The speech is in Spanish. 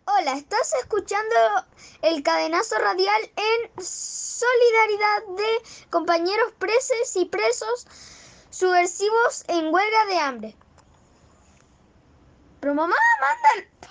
Hola, estás escuchando el cadenazo radial en solidaridad de compañeros presos y presos subversivos en huelga de hambre. Pero mamá, manda